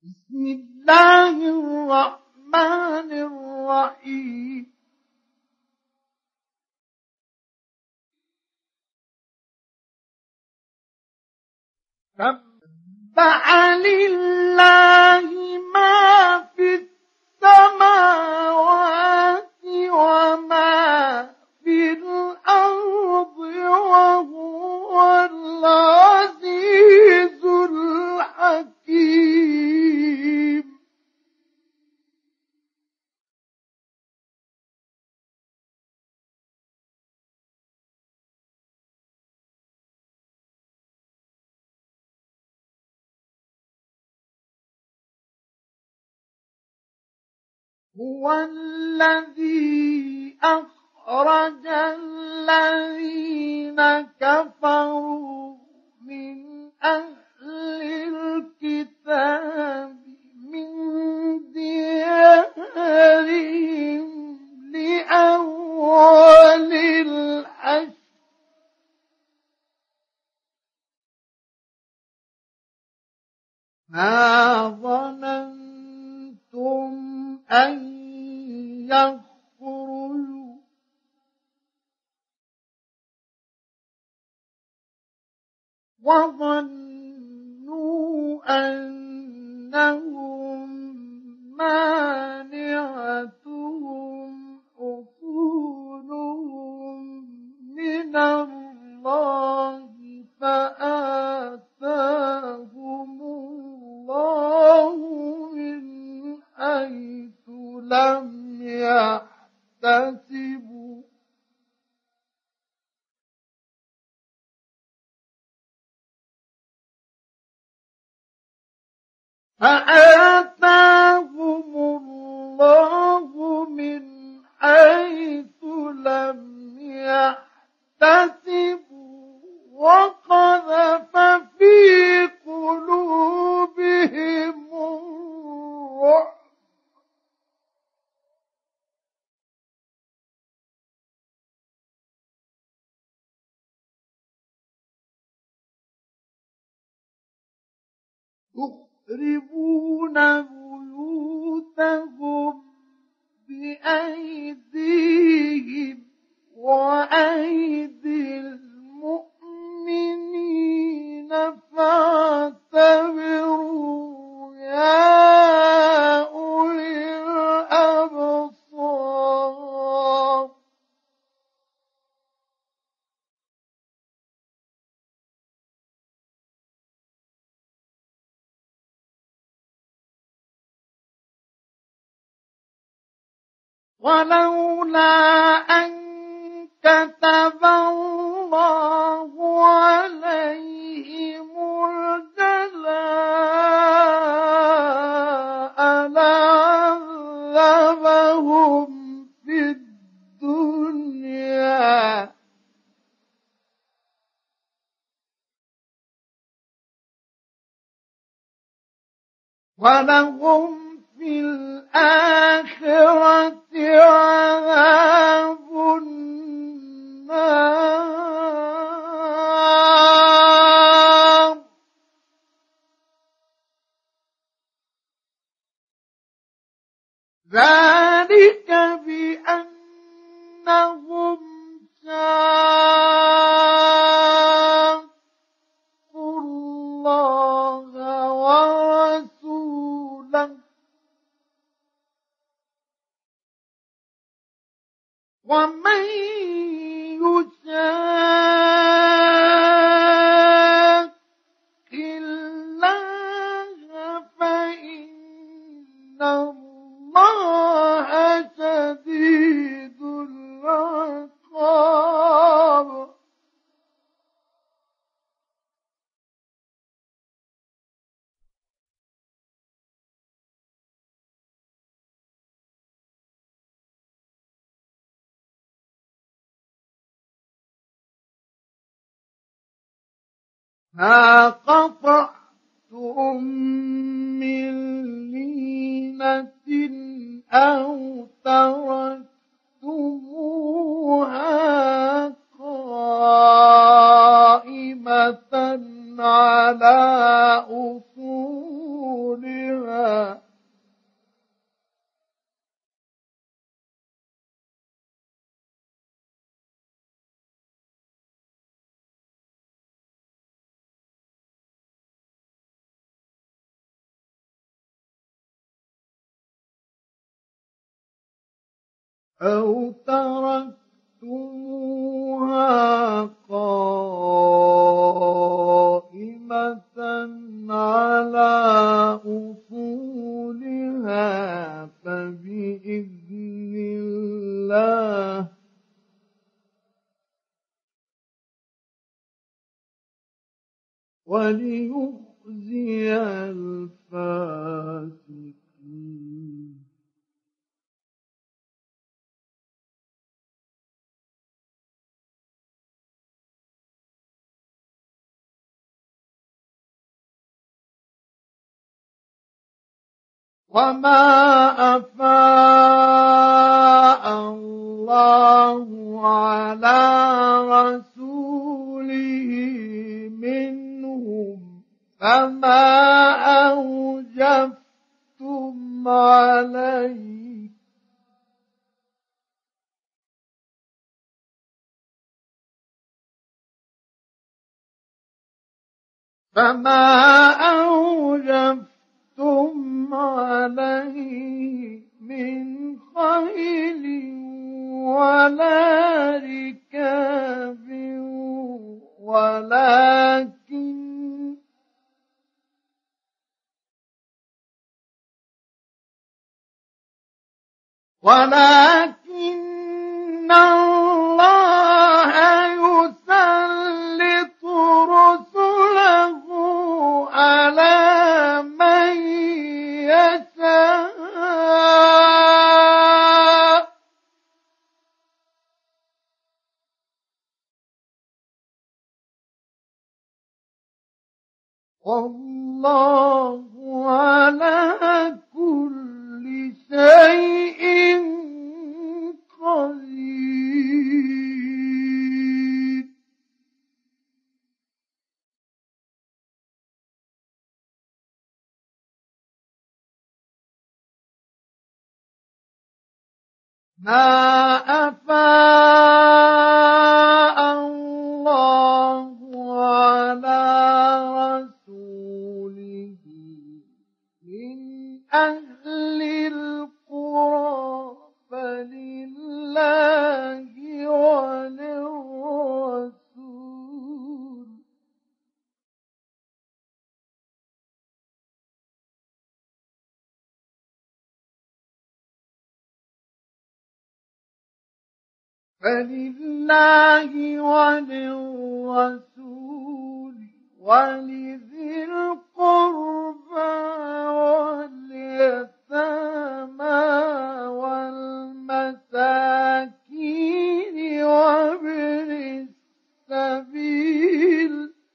بسم الله الرحمن الرحيم سبح لله ما في السماوات وما في الأرض وهو العزيز الحكيم هو الذي أخرج الذين كفروا من أهل الكتاب من ديارهم لأول الحشر ما ظننتم أن يخرجوا وظنوا أنهم مانعتهم حصونهم من الله فآتاهم الله من حيث لم يحتسبوا فآتاهم الله من حيث لم يحتسبوا وقذف في قلوبهم الرعب يخربون بيوتهم بأيديهم وأيدي المؤمنين فاعتبروا يا أولي الأبصار ولولا أن كتب الله عليهم الجلاء لعذبهم في الدنيا ولهم في الآخرة عذاب النار ذلك بأنهم شاقوا الله ورسوله ومن يشاق الله فإن الله شديد العقاب ما قطعتم من لينة أو تركتموها قائمة على أصولها أو تركتموها قائمة على أصولها فبإذن الله وليخزي الفاسقين. وما أفاء الله على رسوله منهم فما أوجفتم عليه من خيل ولا ركاب ولكن الله يسلط رسله على من يشاء والله على كل شيء قدير. ما أفاء الله على رسوله من أهل القرى فلله وللرسول ولذي القربى واليتامى والمساكين وابن السبيل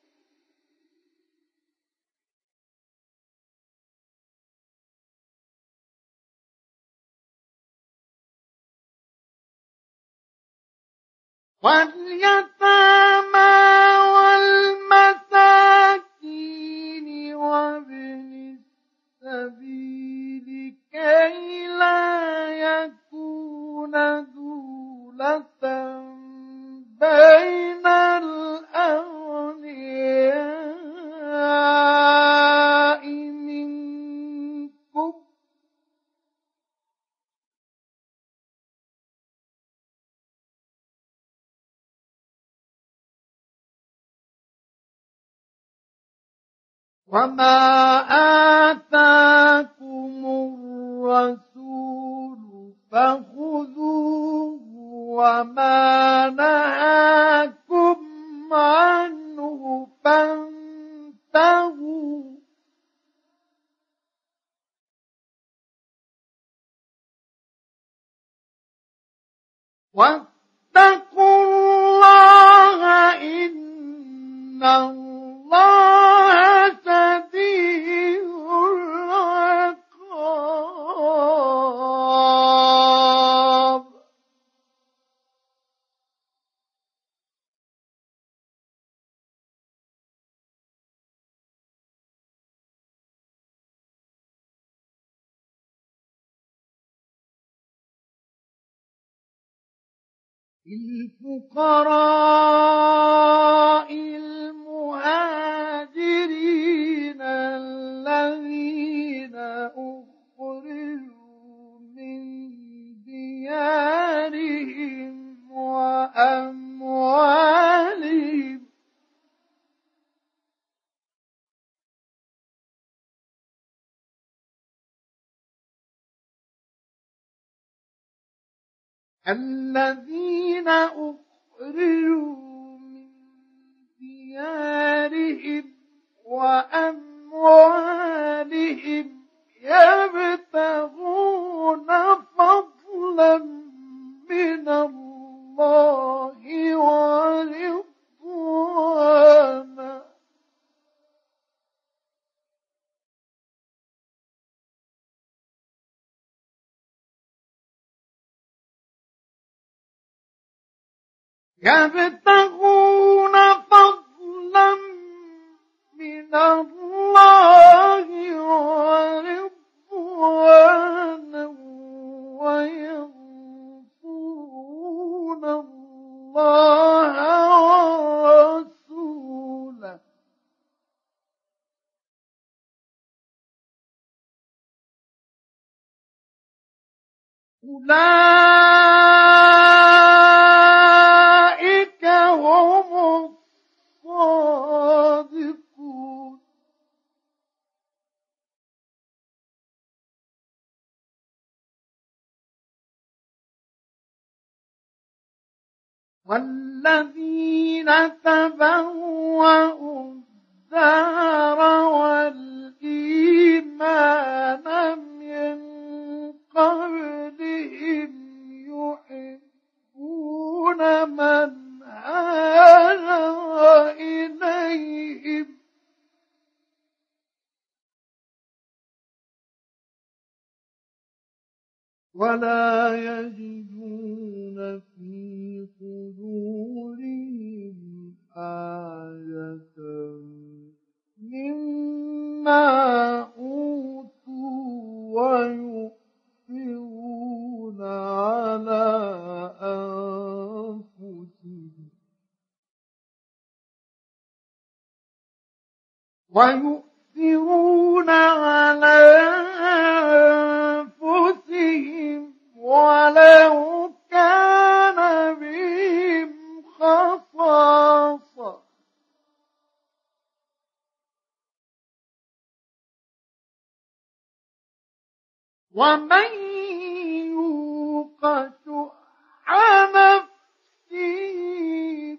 وابن السبيل كي لا يكون دولة بين الأغنياء منكم وما آتاكم الرسول فخذوه وما نهاكم عنه فانتهوا واتقوا الله إن الله شديد العقاب. الفقراء المهاجرين الذين أخرجوا من ديارهم الذين أخرجوا من ديارهم وأموالهم يبتغون فضلا من الله ورضوانا يبتغون فضلا من الله ورضوانا وينصرون الله ورسوله أولئك هم الصادقون والذين تبوأوا الدار والإيمان من قبلهم يحبون من هاجر إليهم ولا يجدون في صدورهم حاجة مما أوتوا ويؤثرون على أنفسهم ولو كان بهم خصاصة ومن يوق شح نفسه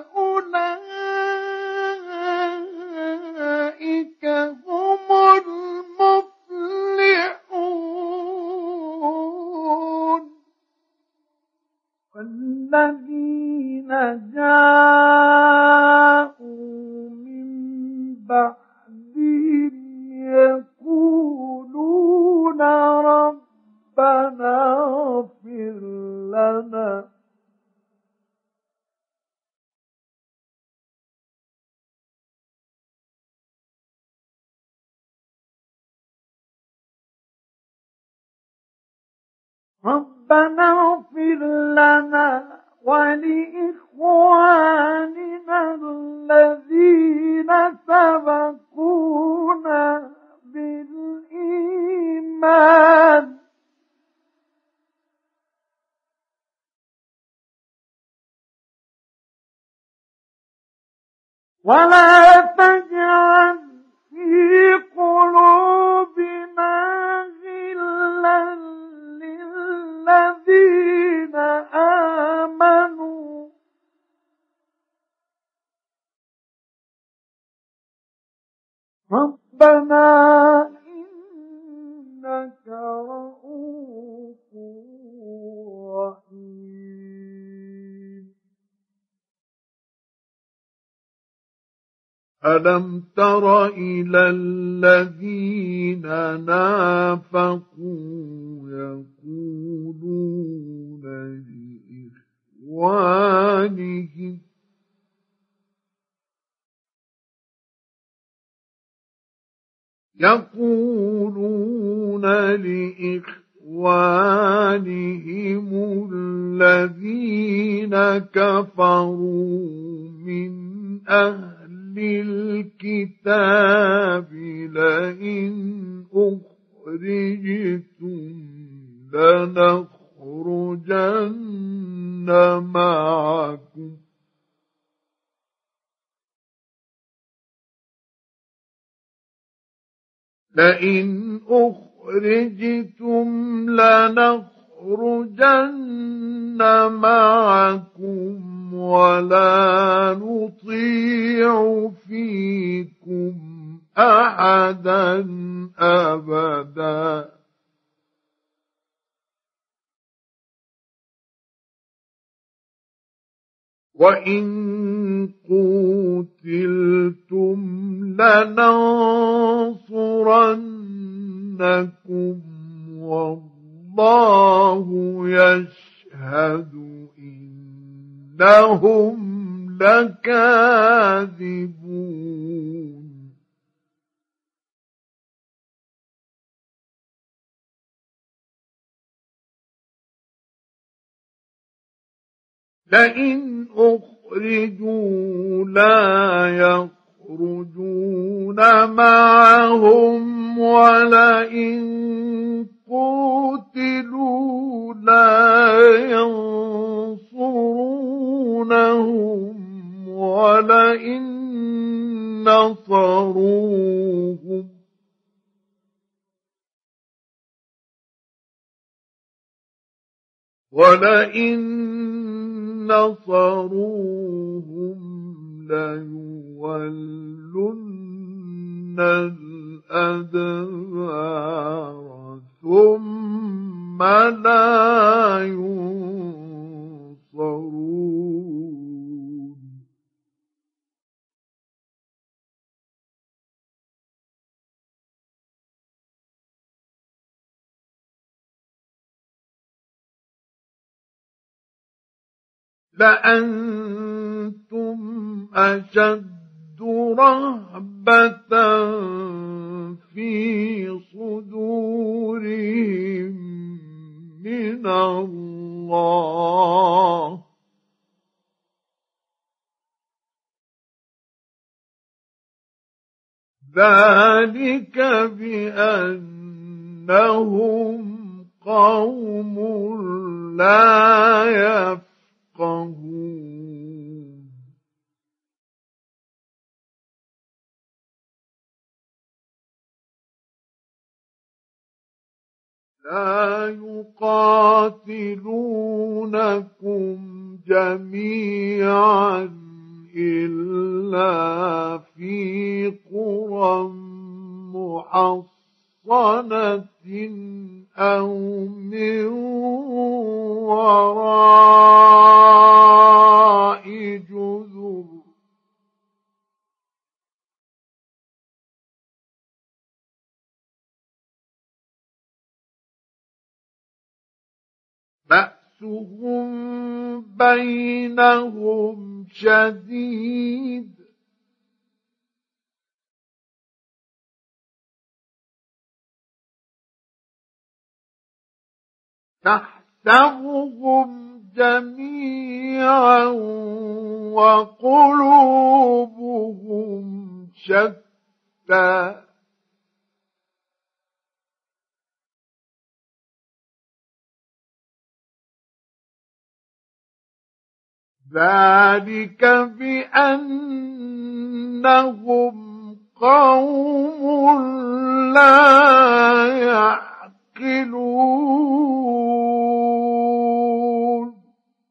فأولئك هم المفلحون والذين جاءوا من بعدهم يقولون ربنا اغفر لنا ولإخواننا الذين سبقونا بالإيمان ولا تجعل في قلوبنا غلا للذين آمنوا ربنا إنك رؤوف رحيم ألم تر إلى الذين نافقوا يقولون لإخوانهم الذين كفروا من أهل الكتاب لئن أخرجتم لنخرجن معكم لئن أخرجتم لنخرجن لنخرجن معكم ولا نطيع فيكم أحدا أبدا وإن قوتلتم لننصرنكم والله يشهد إنهم لكاذبون لئن أخرجوا لا يخرجون معهم ولئن قوتلوا لا ينصرونهم ولئن نصروهم ليولن الأدبار ثم لا ينصرون لأنتم أشد رهبة في صدورهم من الله ذلك بأنهم قوم لا يفقهون لا يقاتلونكم جميعا إلا في قرى محصنة أو من وراء جذر بأسهم بينهم شديد تحسبهم جميعا وقلوبهم شتى ذلك بأنهم قوم لا يعقلون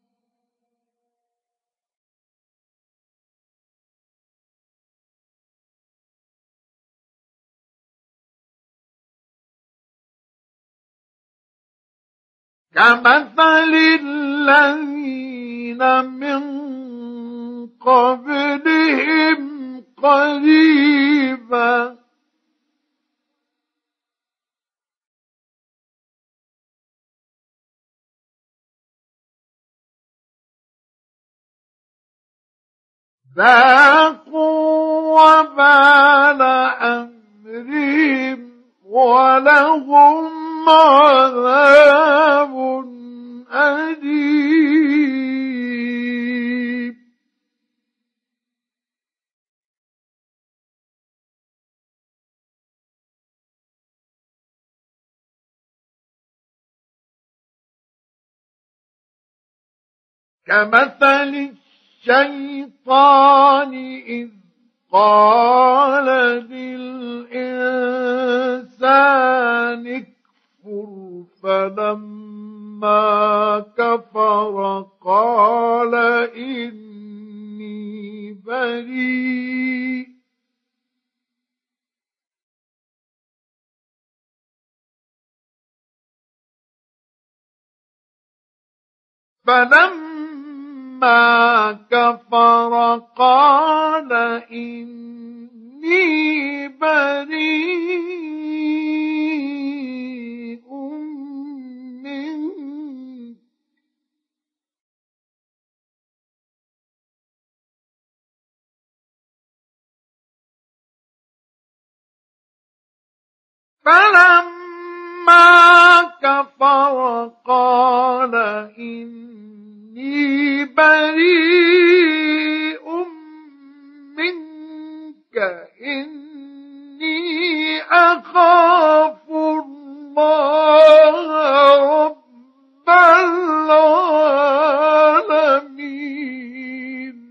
كمثل الذين من قبلهم قريبا ذاقوا وبال أمرهم ولهم عذاب أليم كمثل الشيطان إذ قال للإنسان اكفر فلما كفر قال إني بريء فلما كفر قال إني بريء منك فلما كفر قال إني بريء منك إني أخاف الله رب العالمين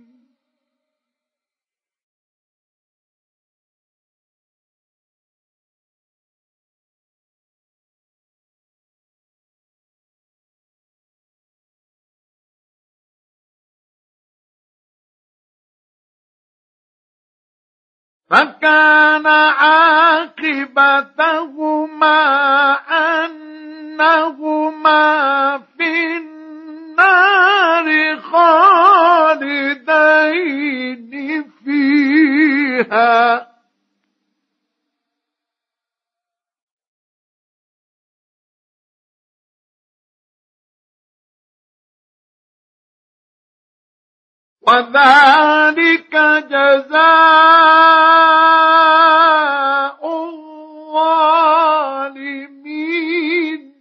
فكان عاقبتهما أنهما في النار خالدين فيها وذلك جزاء الظالمين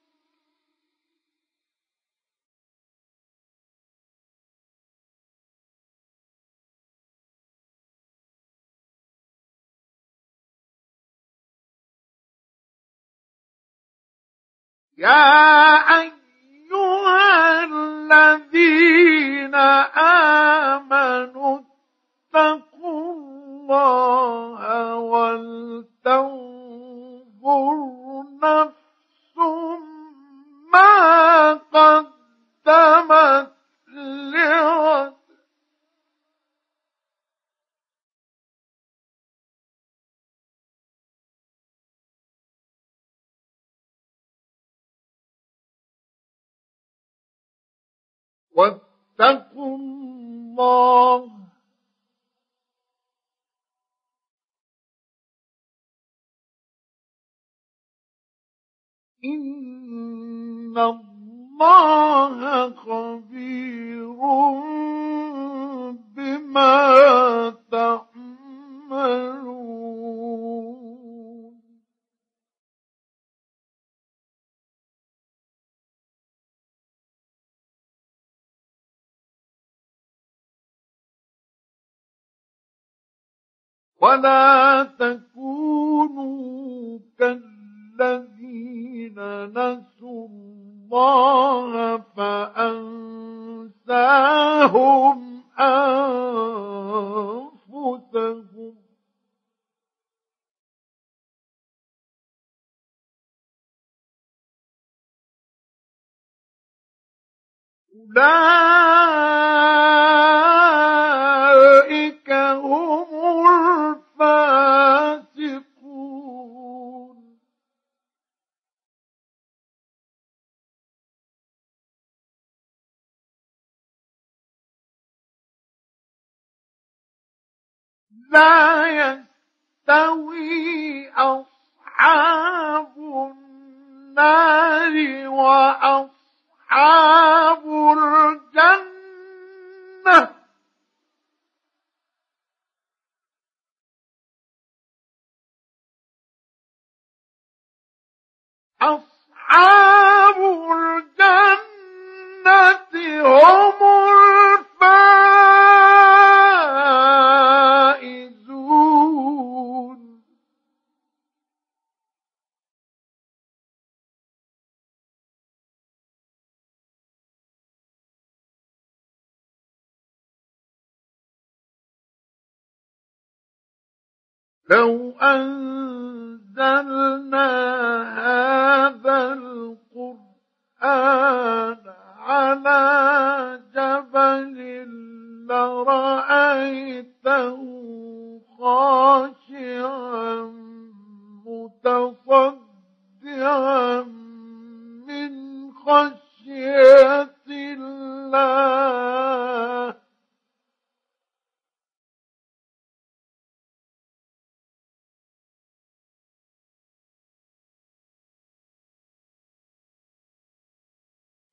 يا أيها الذين آمنوا اتقوا الله ولتنظر نفس ما قدمت لغد واتقوا الله إن الله خبير بما تعملون ولا تكونوا كالذين نسوا الله فأنساهم أنفسهم أولئك هم الفاسقون لا يستوي أصحاب النار وأصحاب الجنة أصحاب الجنة هم الفائزون لو أنزلنا هذا القرآن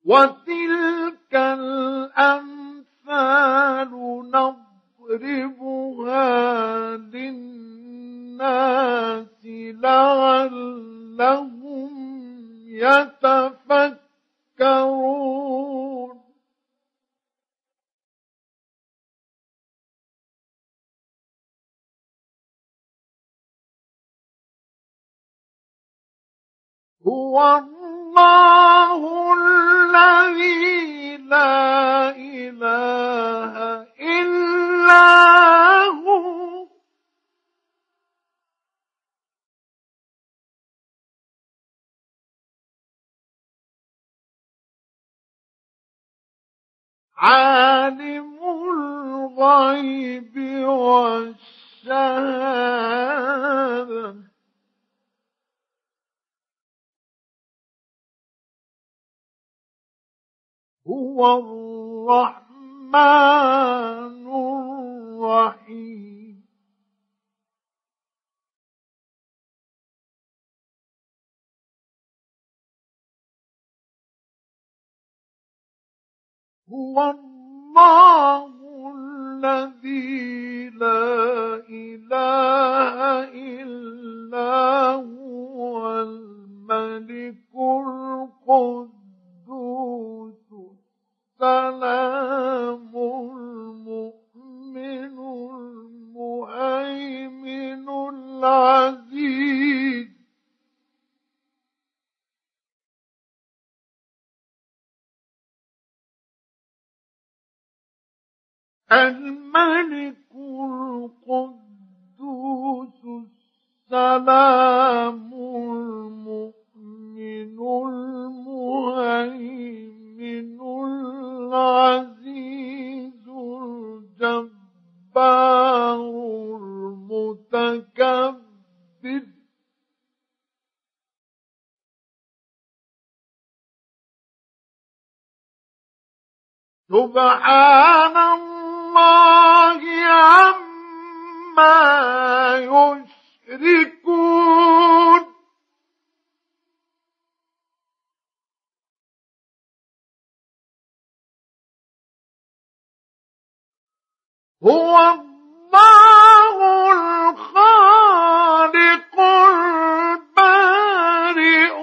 وتلك الأمثال نضربها للناس لعلهم يتفكرون. هو الله الذي لا إله إلا هو عالم الغيب والشهادة هو الرحمن الرحيم. هو الله الذي لا إله إلا هو الملك القدوس السلام المؤمن المهيمن العزيز الملك القدوس السلام المؤمن المهيمن العزيز الجبار المتكبر سبحان الله عما يشركون. هو الله الخالق البارئ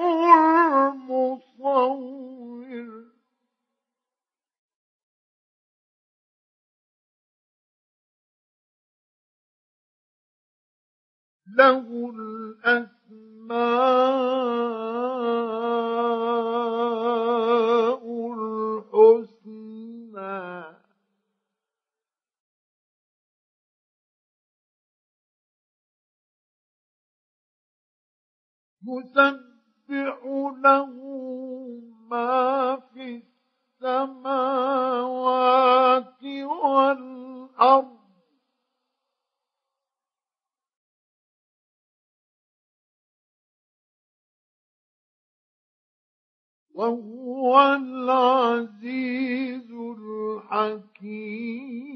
المصور له الأسماء الحسنى يسبح له ما في السماوات والأرض وهو العزيز الحكيم.